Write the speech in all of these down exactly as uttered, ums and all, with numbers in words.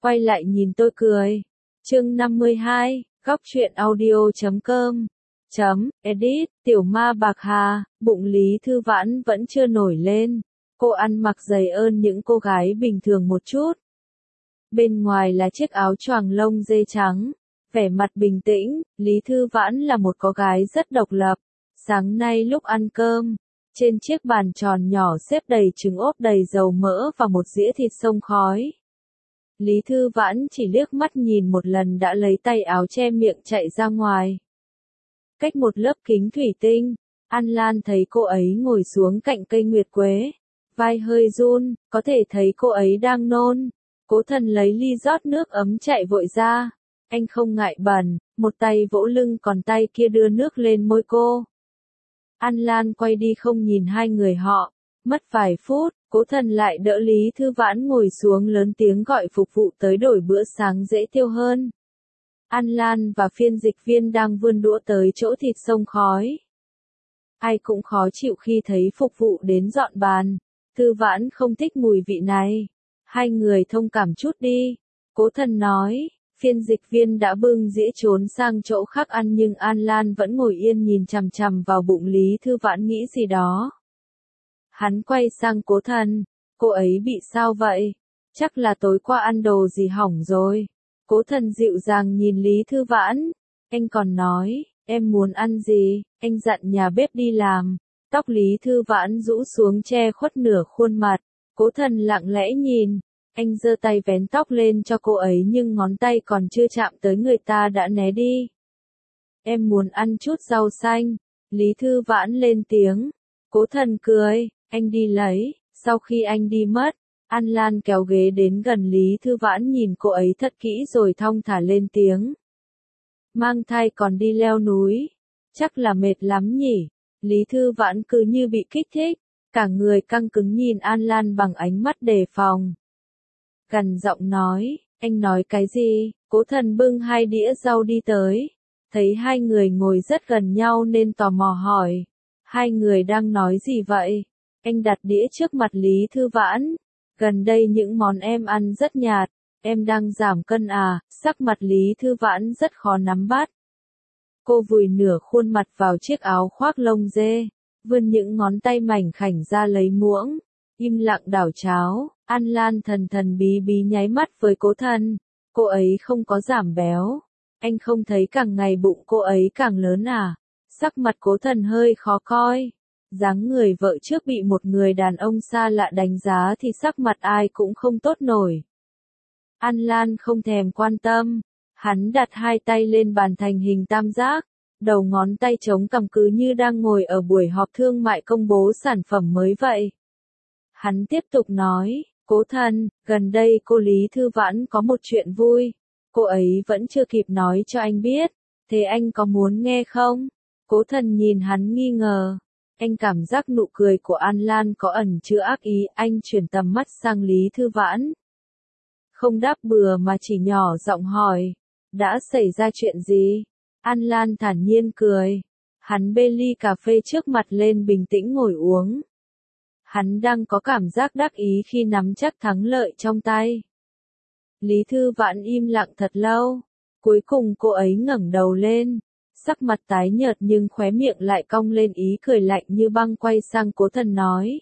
Quay lại nhìn tôi cười. Chương năm mươi hai, góc truyện audio chấm com chấm edit, tiểu ma bạc hà, bụng Lý Thư Vãn vẫn chưa nổi lên. Cô ăn mặc dày ơn những cô gái bình thường một chút. Bên ngoài là chiếc áo choàng lông dê trắng. Vẻ mặt bình tĩnh, Lý Thư Vãn là một cô gái rất độc lập. Sáng nay lúc ăn cơm, trên chiếc bàn tròn nhỏ xếp đầy trứng ốp đầy dầu mỡ và một dĩa thịt xông khói. Lý Thư Vãn chỉ liếc mắt nhìn một lần đã lấy tay áo che miệng chạy ra ngoài. Cách một lớp kính thủy tinh, An Lan thấy cô ấy ngồi xuống cạnh cây nguyệt quế. Vai hơi run, có thể thấy cô ấy đang nôn. Cố Thần lấy ly rót nước ấm chạy vội ra. Anh không ngại bẩn, một tay vỗ lưng còn tay kia đưa nước lên môi cô. An Lan quay đi không nhìn hai người họ. Mất vài phút, Cố Thần lại đỡ Lý Thư Vãn ngồi xuống lớn tiếng gọi phục vụ tới đổi bữa sáng dễ tiêu hơn. An Lan và phiên dịch viên đang vươn đũa tới chỗ thịt xông khói. Ai cũng khó chịu khi thấy phục vụ đến dọn bàn. Thư Vãn không thích mùi vị này. Hai người thông cảm chút đi. Cố Thần nói. Phiên dịch viên đã bưng dĩa trốn sang chỗ khác ăn nhưng An Lan vẫn ngồi yên nhìn chằm chằm vào bụng Lý Thư Vãn nghĩ gì đó. Hắn quay sang Cố Thần. Cô ấy bị sao vậy? Chắc là tối qua ăn đồ gì hỏng rồi. Cố Thần dịu dàng nhìn Lý Thư Vãn. Anh còn nói, em muốn ăn gì, anh dặn nhà bếp đi làm. Tóc Lý Thư Vãn rũ xuống che khuất nửa khuôn mặt. Cố Thần lặng lẽ nhìn. Anh giơ tay vén tóc lên cho cô ấy nhưng ngón tay còn chưa chạm tới người ta đã né đi. Em muốn ăn chút rau xanh. Lý Thư Vãn lên tiếng. Cố Thần cười, anh đi lấy. Sau khi anh đi mất, An Lan kéo ghế đến gần Lý Thư Vãn nhìn cô ấy thật kỹ rồi thong thả lên tiếng. Mang thai còn đi leo núi. Chắc là mệt lắm nhỉ. Lý Thư Vãn cứ như bị kích thích. Cả người căng cứng nhìn An Lan bằng ánh mắt đề phòng. Gằn giọng nói, anh nói cái gì? Cố Thần bưng hai đĩa rau đi tới. Thấy hai người ngồi rất gần nhau nên tò mò hỏi. Hai người đang nói gì vậy? Anh đặt đĩa trước mặt Lý Thư Vãn. Gần đây những món em ăn rất nhạt. Em đang giảm cân à? Sắc mặt Lý Thư Vãn rất khó nắm bắt. Cô vùi nửa khuôn mặt vào chiếc áo khoác lông dê. Vươn những ngón tay mảnh khảnh ra lấy muỗng. Im lặng đảo cháo. An Lan thần thần bí bí nháy mắt với Cố Thần. Cô ấy không có giảm béo. Anh không thấy càng ngày bụng cô ấy càng lớn à? Sắc mặt Cố Thần hơi khó coi. Dáng người vợ trước bị một người đàn ông xa lạ đánh giá thì sắc mặt ai cũng không tốt nổi. An Lan không thèm quan tâm. Hắn đặt hai tay lên bàn thành hình tam giác. Đầu ngón tay chống cằm cứ như đang ngồi ở buổi họp thương mại công bố sản phẩm mới vậy. Hắn tiếp tục nói, Cố Thần, gần đây cô Lý Thư Vãn có một chuyện vui. Cô ấy vẫn chưa kịp nói cho anh biết. Thế anh có muốn nghe không? Cố Thần nhìn hắn nghi ngờ. Anh cảm giác nụ cười của An Lan có ẩn chứa ác ý. Anh chuyển tầm mắt sang Lý Thư Vãn. Không đáp bừa mà chỉ nhỏ giọng hỏi. Đã xảy ra chuyện gì? An Lan thản nhiên cười. Hắn bê ly cà phê trước mặt lên bình tĩnh ngồi uống. Hắn đang có cảm giác đắc ý khi nắm chắc thắng lợi trong tay. Lý Thư Vãn im lặng thật lâu. Cuối cùng cô ấy ngẩng đầu lên. Sắc mặt tái nhợt nhưng khóe miệng lại cong lên ý cười lạnh như băng quay sang Cố Thần nói.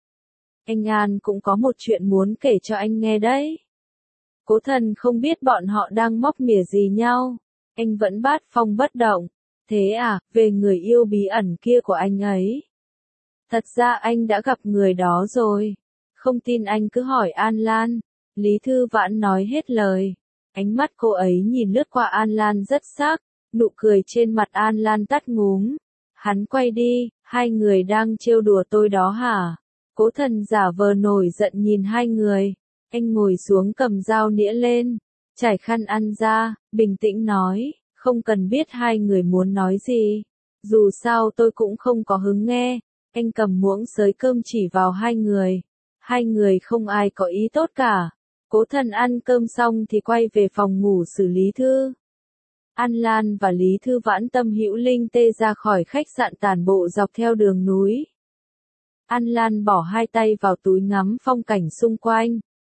Anh An cũng có một chuyện muốn kể cho anh nghe đấy. Cố Thần không biết bọn họ đang móc mỉa gì nhau. Anh vẫn bát phong bất động. Thế à, về người yêu bí ẩn kia của anh ấy. Thật ra anh đã gặp người đó rồi. Không tin anh cứ hỏi An Lan. Lý Thư Vãn nói hết lời. Ánh mắt cô ấy nhìn lướt qua An Lan rất sắc. Nụ cười trên mặt An Lan tắt ngúm. Hắn quay đi, hai người đang trêu đùa tôi đó hả? Cố Thần giả vờ nổi giận nhìn hai người. Anh ngồi xuống cầm dao nĩa lên. Trải khăn ăn ra, bình tĩnh nói. Không cần biết hai người muốn nói gì. Dù sao tôi cũng không có hứng nghe. Anh cầm muỗng xới cơm chỉ vào hai người. Hai người không ai có ý tốt cả. Cố Thần ăn cơm xong thì quay về phòng ngủ xử lý thư. An Lan và Lý Thư Vãn tâm hữu linh tê ra khỏi khách sạn tản bộ dọc theo đường núi. An Lan bỏ hai tay vào túi ngắm phong cảnh xung quanh.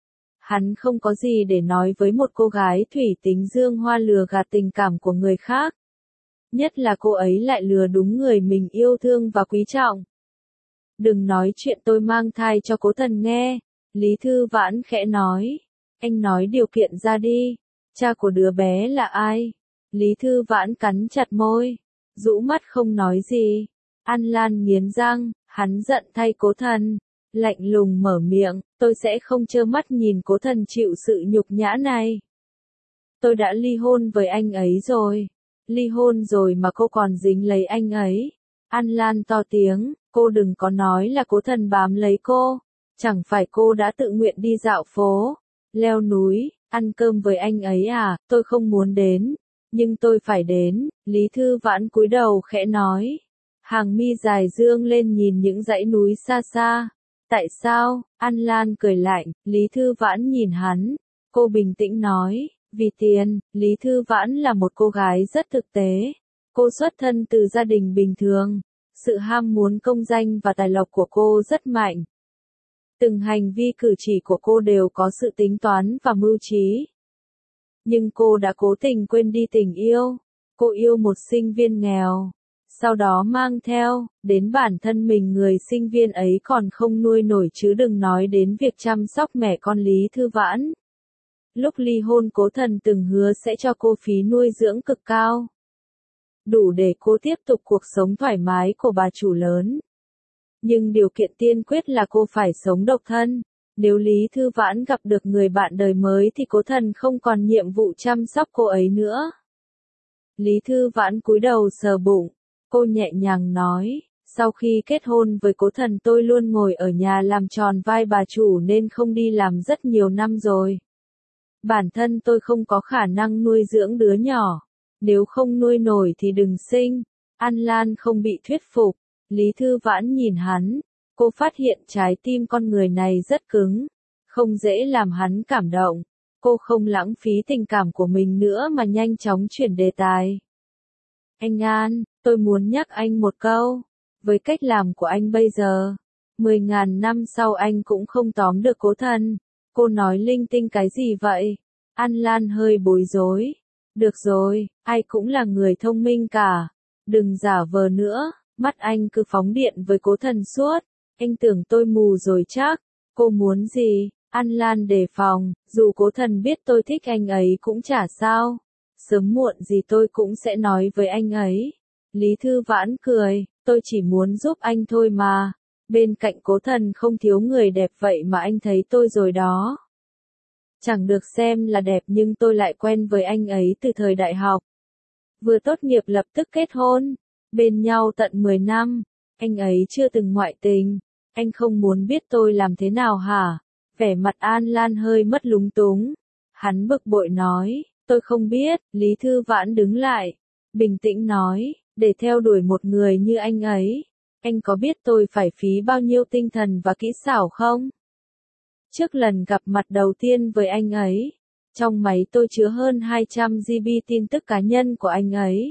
Hắn không có gì để nói với một cô gái thủy tính dương hoa lừa gạt tình cảm của người khác. Nhất là cô ấy lại lừa đúng người mình yêu thương và quý trọng. Đừng nói chuyện tôi mang thai cho Cố Thần nghe, Lý Thư Vãn khẽ nói. Anh nói điều kiện ra đi, cha của đứa bé là ai? Lý Thư Vãn cắn chặt môi, rũ mắt không nói gì. An Lan nghiến răng, hắn giận thay Cố Thần, lạnh lùng mở miệng, tôi sẽ không trơ mắt nhìn Cố Thần chịu sự nhục nhã này. Tôi đã ly hôn với anh ấy rồi. Ly hôn rồi mà cô còn dính lấy anh ấy. An Lan to tiếng, cô đừng có nói là Cố Thần bám lấy cô. Chẳng phải cô đã tự nguyện đi dạo phố, leo núi, ăn cơm với anh ấy à? Tôi không muốn đến, nhưng tôi phải đến. Lý Thư Vãn cúi đầu khẽ nói. Hàng mi dài dương lên nhìn những dãy núi xa xa. Tại sao? An Lan cười lạnh. Lý Thư Vãn nhìn hắn. Cô bình tĩnh nói. Vì tiền. Lý Thư Vãn là một cô gái rất thực tế. Cô xuất thân từ gia đình bình thường. Sự ham muốn công danh và tài lộc của cô rất mạnh. Từng hành vi cử chỉ của cô đều có sự tính toán và mưu trí. Nhưng cô đã cố tình quên đi tình yêu. Cô yêu một sinh viên nghèo. Sau đó mang theo, đến bản thân mình người sinh viên ấy còn không nuôi nổi chứ đừng nói đến việc chăm sóc mẹ con Lý Thư Vãn. Lúc ly hôn Cố Thần từng hứa sẽ cho cô phí nuôi dưỡng cực cao. Đủ để cô tiếp tục cuộc sống thoải mái của bà chủ lớn. Nhưng điều kiện tiên quyết là cô phải sống độc thân. Nếu Lý Thư Vãn gặp được người bạn đời mới thì Cố Thần không còn nhiệm vụ chăm sóc cô ấy nữa. Lý Thư Vãn cúi đầu sờ bụng. Cô nhẹ nhàng nói, sau khi kết hôn với Cố Thần tôi luôn ngồi ở nhà làm tròn vai bà chủ nên không đi làm rất nhiều năm rồi. Bản thân tôi không có khả năng nuôi dưỡng đứa nhỏ. Nếu không nuôi nổi thì đừng sinh. An Lan không bị thuyết phục. Lý Thư Vãn nhìn hắn. Cô phát hiện trái tim con người này rất cứng. Không dễ làm hắn cảm động. Cô không lãng phí tình cảm của mình nữa mà nhanh chóng chuyển đề tài. Anh An, tôi muốn nhắc anh một câu. Với cách làm của anh bây giờ, mười ngàn năm sau anh cũng không tóm được Cố Thần. Cô nói linh tinh cái gì vậy? An Lan hơi bối rối. Được rồi, ai cũng là người thông minh cả. Đừng giả vờ nữa, mắt anh cứ phóng điện với Cố Thần suốt. Anh tưởng tôi mù rồi chắc. Cô muốn gì? An Lan đề phòng, dù Cố Thần biết tôi thích anh ấy cũng chả sao. Sớm muộn gì tôi cũng sẽ nói với anh ấy. Lý Thư Vãn cười, tôi chỉ muốn giúp anh thôi mà. Bên cạnh Cố Thần không thiếu người đẹp vậy mà anh thấy tôi rồi đó. Chẳng được xem là đẹp nhưng tôi lại quen với anh ấy từ thời đại học. Vừa tốt nghiệp lập tức kết hôn. Bên nhau tận mười năm. Anh ấy chưa từng ngoại tình. Anh không muốn biết tôi làm thế nào hả? Vẻ mặt An Lan hơi mất lúng túng. Hắn bực bội nói. Tôi không biết. Lý Thư Vãn đứng lại. Bình tĩnh nói. Để theo đuổi một người như anh ấy. Anh có biết tôi phải phí bao nhiêu tinh thần và kỹ xảo không? Trước lần gặp mặt đầu tiên với anh ấy. Trong máy tôi chứa hơn hai trăm gi bi tin tức cá nhân của anh ấy.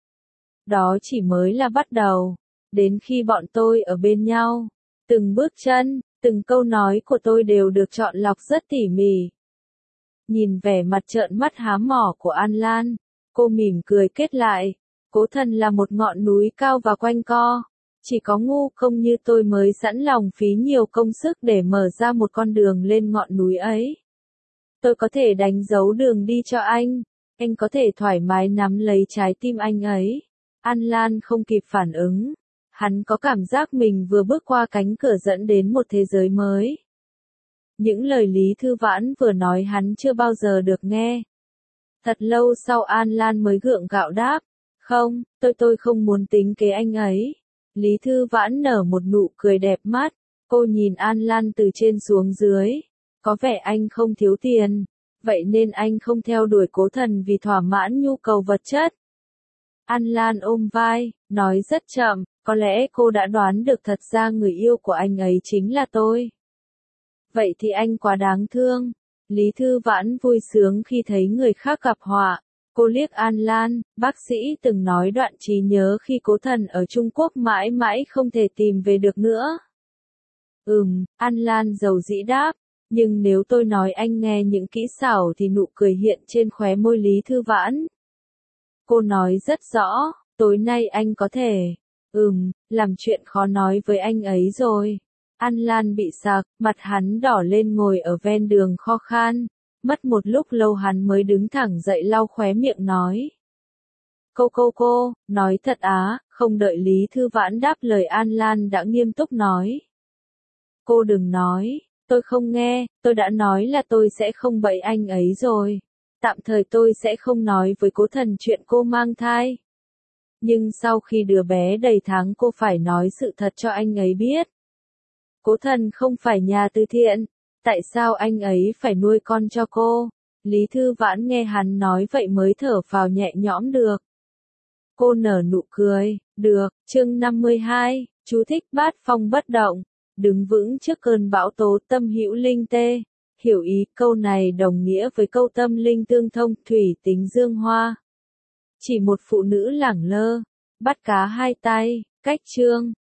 Đó chỉ mới là bắt đầu. Đến khi bọn tôi ở bên nhau. Từng bước chân, từng câu nói của tôi đều được chọn lọc rất tỉ mỉ. Nhìn vẻ mặt trợn mắt há mỏ của An Lan, cô mỉm cười kết lại. Cố Thần là một ngọn núi cao và quanh co. Chỉ có ngu công như tôi mới sẵn lòng phí nhiều công sức để mở ra một con đường lên ngọn núi ấy. Tôi có thể đánh dấu đường đi cho anh. Anh có thể thoải mái nắm lấy trái tim anh ấy. An Lan không kịp phản ứng. Hắn có cảm giác mình vừa bước qua cánh cửa dẫn đến một thế giới mới. Những lời Lý Thư Vãn vừa nói hắn chưa bao giờ được nghe. Thật lâu sau An Lan mới gượng gạo đáp. Không, tôi tôi không muốn tính kế anh ấy. Lý Thư Vãn nở một nụ cười đẹp mắt. Cô nhìn An Lan từ trên xuống dưới. Có vẻ anh không thiếu tiền. Vậy nên anh không theo đuổi Cố Thần vì thỏa mãn nhu cầu vật chất. An Lan ôm vai, nói rất chậm. Có lẽ cô đã đoán được thật ra người yêu của anh ấy chính là tôi. Vậy thì anh quá đáng thương. Lý Thư Vãn vui sướng khi thấy người khác gặp họa. Cô liếc An Lan, bác sĩ từng nói đoạn trí nhớ khi Cố Thần ở Trung Quốc mãi mãi không thể tìm về được nữa. Ừm, An Lan dầu dĩ đáp. Nhưng nếu tôi nói anh nghe những kỹ xảo thì nụ cười hiện trên khóe môi Lý Thư Vãn. Cô nói rất rõ, tối nay anh có thể, ừm, làm chuyện khó nói với anh ấy rồi. An Lan bị sặc, mặt hắn đỏ lên ngồi ở ven đường kho khan. Mất một lúc lâu hắn mới đứng thẳng dậy lau khóe miệng nói. Cô cô cô, nói thật á, không đợi Lý Thư Vãn đáp lời An Lan đã nghiêm túc nói. Cô đừng nói, tôi không nghe, tôi đã nói là tôi sẽ không bẫy anh ấy rồi. Tạm thời tôi sẽ không nói với Cố Thần chuyện cô mang thai. Nhưng sau khi đứa bé đầy tháng cô phải nói sự thật cho anh ấy biết. Cố Thần không phải nhà từ thiện, tại sao anh ấy phải nuôi con cho cô? Lý Thư Vãn nghe hắn nói vậy mới thở phào nhẹ nhõm được. Cô nở nụ cười, được, chương năm mươi hai, chú thích bát phong bất động, đứng vững trước cơn bão tố tâm hữu linh tê. Hiểu ý, câu này đồng nghĩa với câu tâm linh tương thông, thủy tính dương hoa. Chỉ một phụ nữ lẳng lơ, bắt cá hai tay, cách chương.